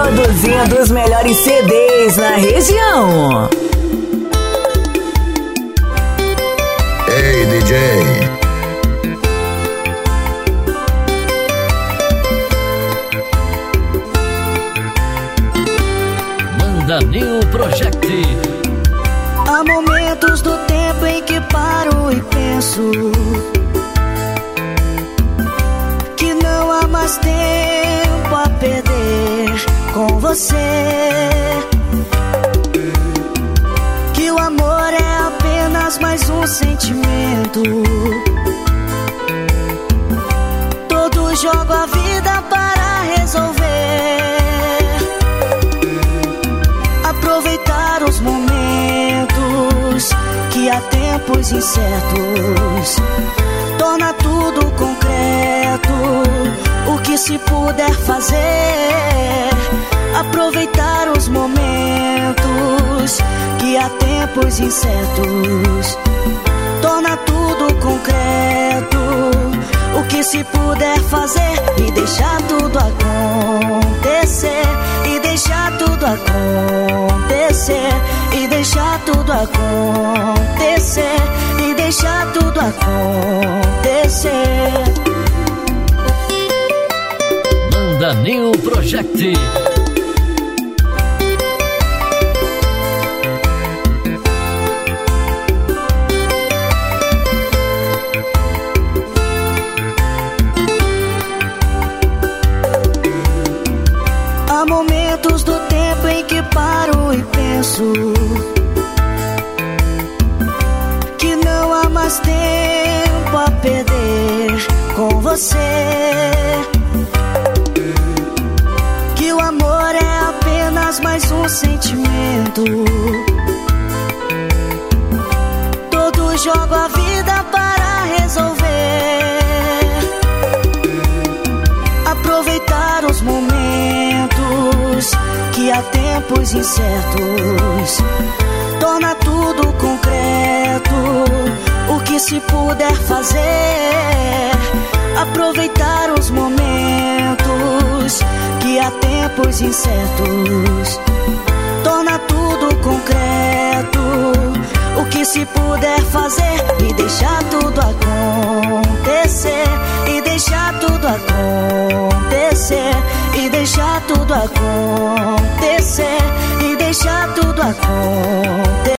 produzindo os melhores CDs na região. Ei, DJ. Manda New Project. Há momentos do tempo em que paro e penso que não há mais tempo a perder com você, que o amor é apenas mais um sentimento. Todos jogam a vida para resolver, aproveitar os momentos que há tempos incertos, torna tudo concreto. O que se puder fazer, aproveitar os momentos que há tempos incertos, torna tudo concreto. O que se puder fazer e deixar tudo acontecer, e deixar tudo acontecer, e deixar tudo acontecer, e deixar tudo acontecer. Manda New Project. Há momentos do tempo em que paro e penso que não há mais tempo a perder com você, que o amor é apenas mais um sentimento. Todos jogam a vida para resolver, aproveitar os momentos que há tempos incertos, torna tudo concreto. O que se puder fazer, aproveitar os momentos que há tempos incertos, torna tudo concreto. O que se puder fazer e deixar tudo acontecer, e deixar tudo acontecer, e deixar tudo acontecer, e deixar tudo acontecer.